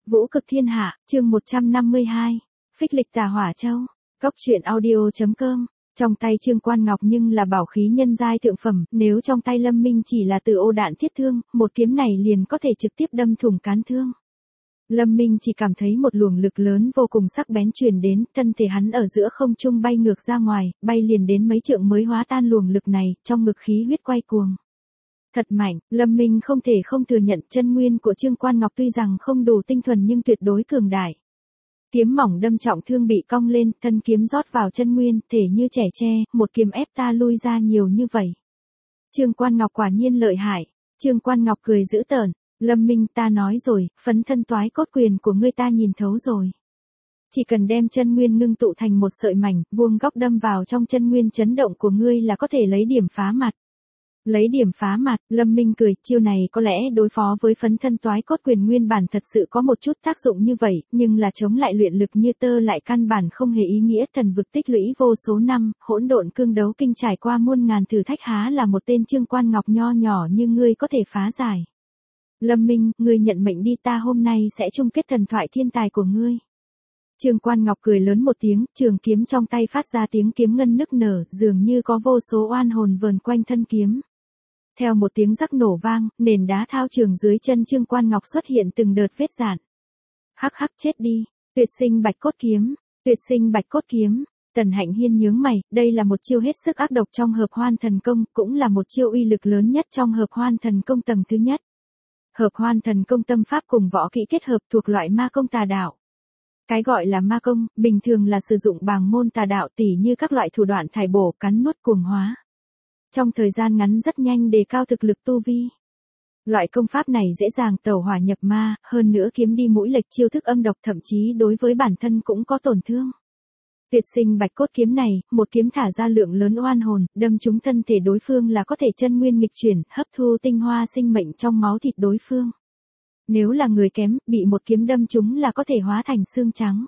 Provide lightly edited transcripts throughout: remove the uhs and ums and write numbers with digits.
Vũ cực thiên hạ, chương 152. Phích lịch tà hỏa châu. Cốc truyện audio.com. Trong tay Trương Quan Ngọc nhưng là bảo khí nhân giai thượng phẩm, nếu trong tay Lâm Minh chỉ là từ ô đạn thiết thương, một kiếm này liền có thể trực tiếp đâm thủng cán thương. Lâm Minh chỉ cảm thấy một luồng lực lớn vô cùng sắc bén truyền đến, thân thể hắn ở giữa không trung bay ngược ra ngoài, bay liền đến mấy trượng mới hóa tan luồng lực này, trong ngực khí huyết quay cuồng. Thật mạnh, Lâm Minh không thể không thừa nhận chân nguyên của Trương Quan Ngọc tuy rằng không đủ tinh thuần nhưng tuyệt đối cường đại. Kiếm mỏng đâm trọng thương bị cong lên, thân kiếm rót vào chân nguyên, thể như trẻ tre, một kiếm ép ta lui ra nhiều như vậy. Trương Quan Ngọc quả nhiên lợi hại. Trương Quan Ngọc cười dữ tợn, Lâm Minh ta nói rồi, phấn thân toái cốt quyền của ngươi ta nhìn thấu rồi. Chỉ cần đem chân nguyên ngưng tụ thành một sợi mảnh, vuông góc đâm vào trong chân nguyên chấn động của ngươi là có thể lấy điểm phá mặt. Lấy điểm phá mặt, Lâm Minh cười, chiêu này có lẽ đối phó với phấn thân toái cốt quyền nguyên bản thật sự có một chút tác dụng như vậy, nhưng là chống lại luyện lực như tơ lại căn bản không hề ý nghĩa. Thần vực tích lũy vô số năm, hỗn độn cương đấu kinh trải qua muôn ngàn thử thách, há là một tên Trương Quan Ngọc nho nhỏ như ngươi có thể phá giải. Lâm Minh, ngươi nhận mệnh đi, ta hôm nay sẽ chung kết thần thoại thiên tài của ngươi. Trương Quan Ngọc cười lớn một tiếng, trường kiếm trong tay phát ra tiếng kiếm ngân nức nở, dường như có vô số oan hồn vờn quanh thân kiếm. Theo một tiếng rắc nổ vang, nền đá thao trường dưới chân Trương Quan Ngọc xuất hiện từng đợt vết rạn. Hắc hắc chết đi, tuyệt sinh bạch cốt kiếm, tuyệt sinh bạch cốt kiếm. Tần Hạnh Hiên nhướng mày, đây là một chiêu hết sức ác độc trong hợp hoan thần công, cũng là một chiêu uy lực lớn nhất trong hợp hoan thần công tầng thứ nhất. Hợp hoan thần công tâm pháp cùng võ kỹ kết hợp thuộc loại ma công tà đạo. Cái gọi là ma công, bình thường là sử dụng bàng môn tà đạo tỉ như các loại thủ đoạn thải bổ, cắn nuốt, cuồng hóa. Trong thời gian ngắn rất nhanh đề cao thực lực tu vi. Loại công pháp này dễ dàng tẩu hỏa nhập ma, hơn nữa kiếm đi mũi lệch, chiêu thức âm độc, thậm chí đối với bản thân cũng có tổn thương. Tuyệt sinh bạch cốt kiếm này, một kiếm thả ra lượng lớn oan hồn, đâm trúng thân thể đối phương là có thể chân nguyên nghịch chuyển, hấp thu tinh hoa sinh mệnh trong máu thịt đối phương. Nếu là người kém, bị một kiếm đâm trúng là có thể hóa thành xương trắng.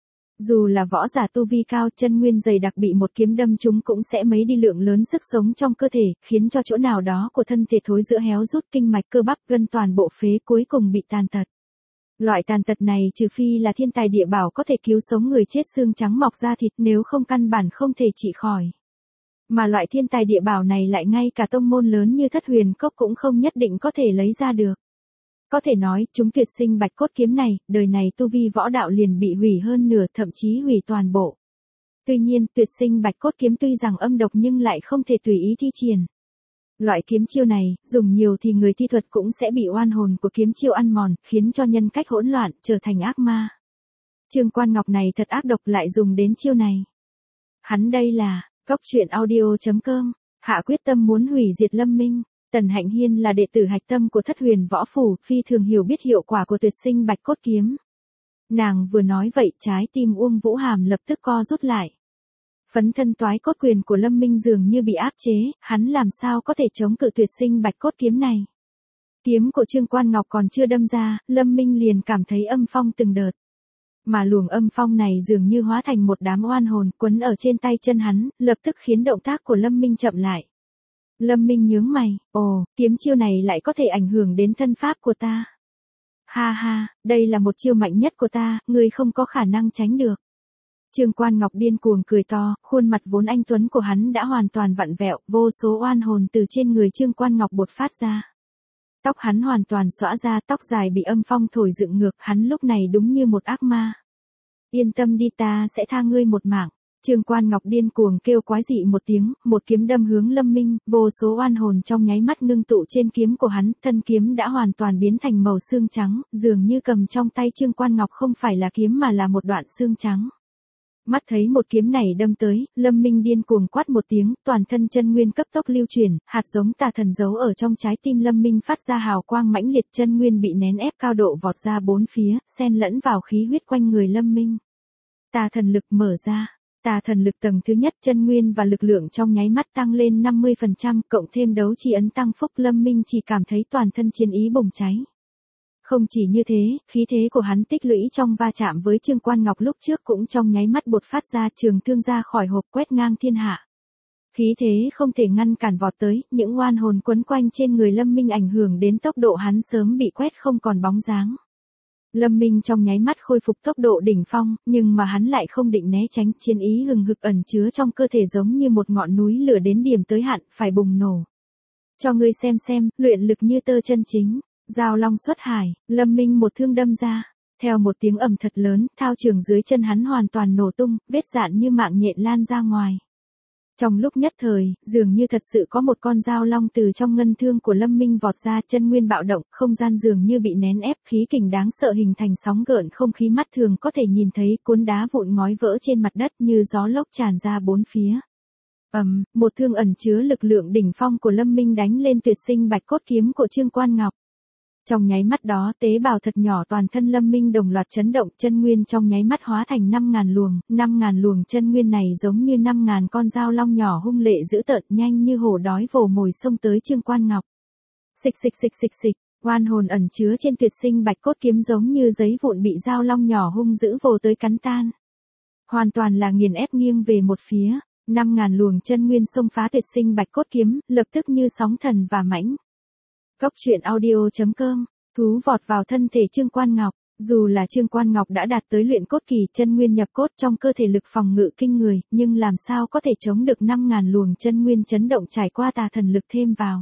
Dù là võ giả tu vi cao, chân nguyên dày đặc bị một kiếm đâm trúng cũng sẽ mấy đi lượng lớn sức sống trong cơ thể, khiến cho chỗ nào đó của thân thể thối rữa héo rút, kinh mạch cơ bắp gân toàn bộ phế, cuối cùng bị tàn tật. Loại tàn tật này trừ phi là thiên tài địa bảo có thể cứu sống người chết xương trắng mọc ra thịt, nếu không căn bản không thể trị khỏi. Mà loại thiên tài địa bảo này lại ngay cả tông môn lớn như Thất Huyền Cốc cũng không nhất định có thể lấy ra được. Có thể nói, chúng tuyệt sinh bạch cốt kiếm này, đời này tu vi võ đạo liền bị hủy hơn nửa, thậm chí hủy toàn bộ. Tuy nhiên, tuyệt sinh bạch cốt kiếm tuy rằng âm độc nhưng lại không thể tùy ý thi triển. Loại kiếm chiêu này, dùng nhiều thì người thi thuật cũng sẽ bị oan hồn của kiếm chiêu ăn mòn, khiến cho nhân cách hỗn loạn, trở thành ác ma. Trương Quan Ngọc này thật ác độc, lại dùng đến chiêu này. Hắn đây là, Cốc truyện audio.com, hạ quyết tâm muốn hủy diệt Lâm Minh. Tần Hạnh Hiên là đệ tử hạch tâm của Thất Huyền Võ Phủ, phi thường hiểu biết hiệu quả của tuyệt sinh bạch cốt kiếm. Nàng vừa nói vậy, trái tim Uông Vũ Hàm lập tức co rút lại. Phấn thân toái cốt quyền của Lâm Minh dường như bị áp chế, hắn làm sao có thể chống cự tuyệt sinh bạch cốt kiếm này. Kiếm của Trương Quan Ngọc còn chưa đâm ra, Lâm Minh liền cảm thấy âm phong từng đợt. Mà luồng âm phong này dường như hóa thành một đám oan hồn quấn ở trên tay chân hắn, lập tức khiến động tác của Lâm Minh chậm lại. Lâm Minh nhướng mày, ồ, kiếm chiêu này lại có thể ảnh hưởng đến thân pháp của ta. Ha ha, đây là một chiêu mạnh nhất của ta, ngươi không có khả năng tránh được. Trương Quan Ngọc điên cuồng cười to, khuôn mặt vốn anh tuấn của hắn đã hoàn toàn vặn vẹo, vô số oan hồn từ trên người Trương Quan Ngọc bột phát ra. Tóc hắn hoàn toàn xõa ra, tóc dài bị âm phong thổi dựng ngược, hắn lúc này đúng như một ác ma. Yên tâm đi, ta sẽ tha ngươi một mạng. Trương Quan Ngọc điên cuồng kêu quái dị một tiếng, một kiếm đâm hướng Lâm Minh, vô số oan hồn trong nháy mắt ngưng tụ trên kiếm của hắn, thân kiếm đã hoàn toàn biến thành màu xương trắng, dường như cầm trong tay Trương Quan Ngọc không phải là kiếm mà là một đoạn xương trắng. Mắt thấy một kiếm này đâm tới, Lâm Minh điên cuồng quát một tiếng, toàn thân chân nguyên cấp tốc lưu chuyển, hạt giống tà thần giấu ở trong trái tim Lâm Minh phát ra hào quang mãnh liệt, chân nguyên bị nén ép cao độ vọt ra bốn phía, xen lẫn vào khí huyết quanh người Lâm Minh. Tà thần lực mở ra. Tà thần lực tầng thứ nhất, chân nguyên và lực lượng trong nháy mắt tăng lên 50%, cộng thêm đấu chi ấn tăng phúc, Lâm Minh chỉ cảm thấy toàn thân chiến ý bùng cháy. Không chỉ như thế, khí thế của hắn tích lũy trong va chạm với Trương Quan Ngọc lúc trước cũng trong nháy mắt bột phát ra, trường thương ra khỏi hộp, quét ngang thiên hạ. Khí thế không thể ngăn cản vọt tới, những oan hồn quấn quanh trên người Lâm Minh ảnh hưởng đến tốc độ hắn sớm bị quét không còn bóng dáng. Lâm Minh trong nháy mắt khôi phục tốc độ đỉnh phong, nhưng mà hắn lại không định né tránh, chiến ý hừng hực ẩn chứa trong cơ thể giống như một ngọn núi lửa đến điểm tới hạn, phải bùng nổ. Cho ngươi xem, luyện lực như tơ chân chính, giao long xuất hải, Lâm Minh một thương đâm ra. Theo một tiếng ầm thật lớn, thao trường dưới chân hắn hoàn toàn nổ tung, vết dạn như mạng nhện lan ra ngoài. Trong lúc nhất thời, dường như thật sự có một con dao long từ trong ngân thương của Lâm Minh vọt ra, chân nguyên bạo động, không gian dường như bị nén ép, khí kình đáng sợ hình thành sóng gợn không khí mắt thường có thể nhìn thấy, cuốn đá vụn ngói vỡ trên mặt đất như gió lốc tràn ra bốn phía. Một thương ẩn chứa lực lượng đỉnh phong của Lâm Minh đánh lên tuyệt sinh bạch cốt kiếm của Trương Quan Ngọc. Trong nháy mắt đó, tế bào thật nhỏ toàn thân Lâm Minh đồng loạt chấn động, chân nguyên trong nháy mắt hóa thành 5.000 luồng chân nguyên này giống như 5.000 con dao long nhỏ hung lệ dữ tợn, nhanh như hổ đói vồ mồi xông tới Trương Quan Ngọc. Xịch, oan hồn ẩn chứa trên tuyệt sinh bạch cốt kiếm giống như giấy vụn bị dao long nhỏ hung dữ vồ tới cắn tan. Hoàn toàn là nghiền ép nghiêng về một phía, 5.000 luồng chân nguyên xông phá tuyệt sinh bạch cốt kiếm, lập tức như sóng thần và mãnh. Cốc truyện audio.com, thú vọt vào thân thể Trương Quan Ngọc, dù là Trương Quan Ngọc đã đạt tới luyện cốt kỳ, chân nguyên nhập cốt trong cơ thể lực phòng ngự kinh người, nhưng làm sao có thể chống được 5.000 luồng chân nguyên chấn động trải qua tà thần lực thêm vào.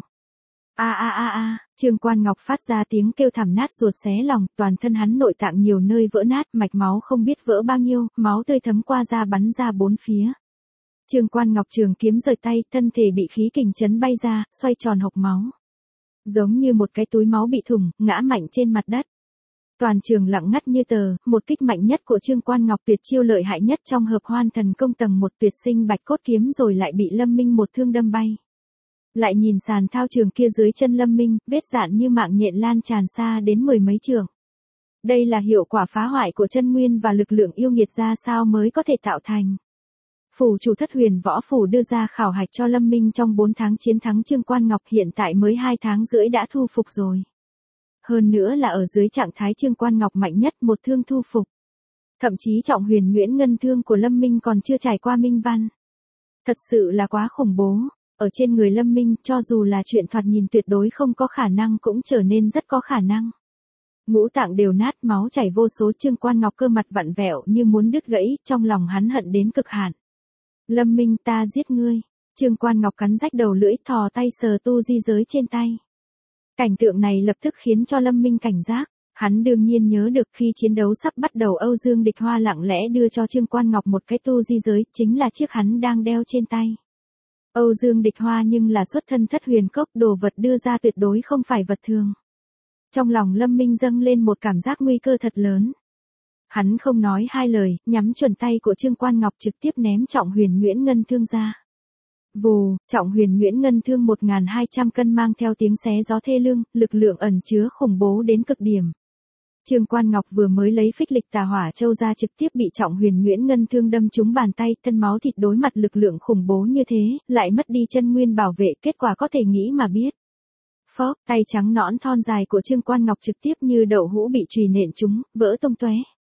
Trương Quan Ngọc phát ra tiếng kêu thảm nát ruột xé lòng, toàn thân hắn nội tạng nhiều nơi vỡ nát, mạch máu không biết vỡ bao nhiêu, máu tươi thấm qua da bắn ra bốn phía. Trương Quan Ngọc trường kiếm rời tay, thân thể bị khí kình chấn bay ra, xoay tròn hộc máu. Giống như một cái túi máu bị thủng, ngã mạnh trên mặt đất. Toàn trường lặng ngắt như tờ, một kích mạnh nhất của Trương Quan Ngọc, tuyệt chiêu lợi hại nhất trong hợp hoan thần công tầng 1 tuyệt sinh bạch cốt kiếm rồi lại bị Lâm Minh một thương đâm bay. Lại nhìn sàn thao trường kia dưới chân Lâm Minh, vết dạn như mạng nhện lan tràn xa đến mười mấy trường. Đây là hiệu quả phá hoại của chân nguyên và lực lượng yêu nghiệt ra sao mới có thể tạo thành. Phủ chủ Thất Huyền Võ Phủ đưa ra khảo hạch cho Lâm Minh trong 4 tháng chiến thắng Trương Quan Ngọc, hiện tại mới 2 tháng rưỡi đã thu phục rồi. Hơn nữa là ở dưới trạng thái Trương Quan Ngọc mạnh nhất, một thương thu phục. Thậm chí trọng huyền nhuyễn ngân thương của Lâm Minh còn chưa trải qua minh văn. Thật sự là quá khủng bố, ở trên người Lâm Minh cho dù là chuyện thoạt nhìn tuyệt đối không có khả năng cũng trở nên rất có khả năng. Ngũ tạng đều nát, máu chảy vô số, Trương Quan Ngọc cơ mặt vặn vẹo như muốn đứt gãy, trong lòng hắn hận đến cực hạn. Lâm Minh, ta giết ngươi. Trương Quan Ngọc cắn rách đầu lưỡi, thò tay sờ tu di giới trên tay. Cảnh tượng này lập tức khiến cho Lâm Minh cảnh giác. Hắn đương nhiên nhớ được khi chiến đấu sắp bắt đầu, Âu Dương Địch Hoa lặng lẽ đưa cho Trương Quan Ngọc một cái tu di giới, chính là chiếc hắn đang đeo trên tay. Âu Dương Địch Hoa nhưng là xuất thân Thất Huyền Cốc, đồ vật đưa ra tuyệt đối không phải vật thường. Trong lòng Lâm Minh dâng lên một cảm giác nguy cơ thật lớn. Hắn không nói hai lời, nhắm chuẩn tay của Trương Quan Ngọc trực tiếp ném trọng huyền nhuyễn ngân thương ra. Vù, trọng huyền nhuyễn ngân thương 1.200 cân mang theo tiếng xé gió thê lương, lực lượng ẩn chứa khủng bố đến cực điểm. Trương Quan Ngọc vừa mới lấy phích lịch tà hỏa châu ra, trực tiếp bị trọng huyền nhuyễn ngân thương đâm trúng bàn tay, thân máu thịt, đối mặt lực lượng khủng bố như thế, lại mất đi chân nguyên bảo vệ, kết quả có thể nghĩ mà biết. Phốc, tay trắng nõn thon dài của Trương Quan Ngọc trực tiếp như đậu hũ bị chùy nện trúng, vỡ tung tóe.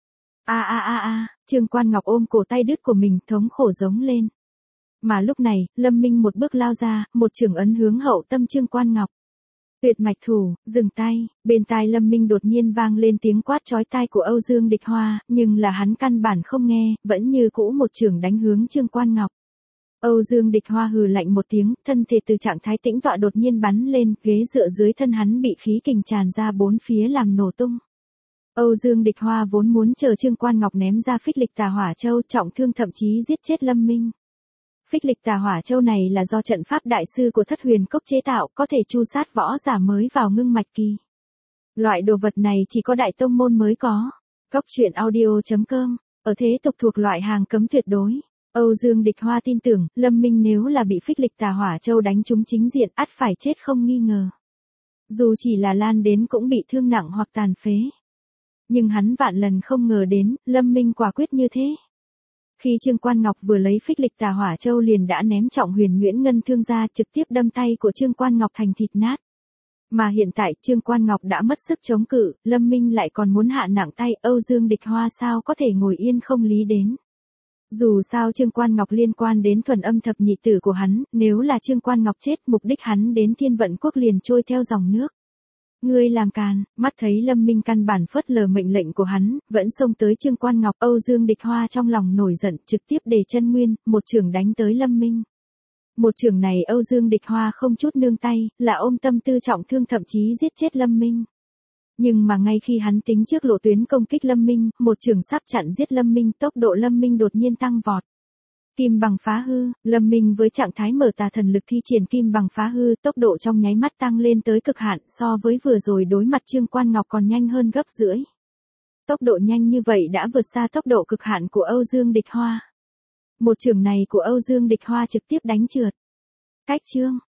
Trương Quan Ngọc ôm cổ tay đứt của mình, thống khổ giống lên. Mà lúc này, Lâm Minh một bước lao ra, một chưởng ấn hướng hậu tâm Trương Quan Ngọc. Tuyệt mạch thủ, dừng tay, bên tai Lâm Minh đột nhiên vang lên tiếng quát chói tai của Âu Dương Địch Hoa, nhưng là hắn căn bản không nghe, vẫn như cũ một chưởng đánh hướng Trương Quan Ngọc. Âu Dương Địch Hoa hừ lạnh một tiếng, thân thể từ trạng thái tĩnh tọa đột nhiên bắn lên, ghế dựa dưới thân hắn bị khí kình tràn ra bốn phía làm nổ tung. Âu Dương Địch Hoa vốn muốn chờ Trương Quan Ngọc ném ra phích lịch tà hỏa châu, trọng thương thậm chí giết chết Lâm Minh. Phích lịch tà hỏa châu này là do trận pháp đại sư của Thất Huyền Cốc chế tạo, có thể tru sát võ giả mới vào ngưng mạch kỳ. Loại đồ vật này chỉ có đại tông môn mới có. Cốc truyện audio.com, ở thế tục thuộc loại hàng cấm tuyệt đối. Âu Dương Địch Hoa tin tưởng, Lâm Minh nếu là bị phích lịch tà hỏa châu đánh trúng chính diện, ắt phải chết không nghi ngờ. Dù chỉ là lan đến cũng bị thương nặng hoặc tàn phế. Nhưng hắn vạn lần không ngờ đến, Lâm Minh quả quyết như thế. Khi Trương Quan Ngọc vừa lấy phích lịch tà hỏa châu liền đã ném trọng huyền nhuyễn ngân thương ra, trực tiếp đâm tay của Trương Quan Ngọc thành thịt nát. Mà hiện tại Trương Quan Ngọc đã mất sức chống cự, Lâm Minh lại còn muốn hạ nặng tay, Âu Dương Địch Hoa sao có thể ngồi yên không lý đến. Dù sao Trương Quan Ngọc liên quan đến thuần âm thập nhị tử của hắn, nếu là Trương Quan Ngọc chết, mục đích hắn đến Thiên Vận Quốc liền trôi theo dòng nước. Ngươi làm càn, mắt thấy Lâm Minh căn bản phớt lờ mệnh lệnh của hắn, vẫn xông tới Trương Quan Ngọc. Âu Dương Địch Hoa trong lòng nổi giận, trực tiếp để chân nguyên, một chưởng đánh tới Lâm Minh. Một chưởng này Âu Dương Địch Hoa không chút nương tay, là ôm tâm tư trọng thương, thậm chí giết chết Lâm Minh. Nhưng mà ngay khi hắn tính trước lộ tuyến công kích Lâm Minh, một chưởng sắp chặn giết Lâm Minh, tốc độ Lâm Minh đột nhiên tăng vọt. Kim bằng phá hư, Lâm Minh với trạng thái mở tà thần lực thi triển kim bằng phá hư, tốc độ trong nháy mắt tăng lên tới cực hạn, so với vừa rồi đối mặt Trương Quan Ngọc còn nhanh hơn gấp rưỡi. Tốc độ nhanh như vậy đã vượt xa tốc độ cực hạn của Âu Dương Địch Hoa. Một chưởng này của Âu Dương Địch Hoa trực tiếp đánh trượt. Cách chương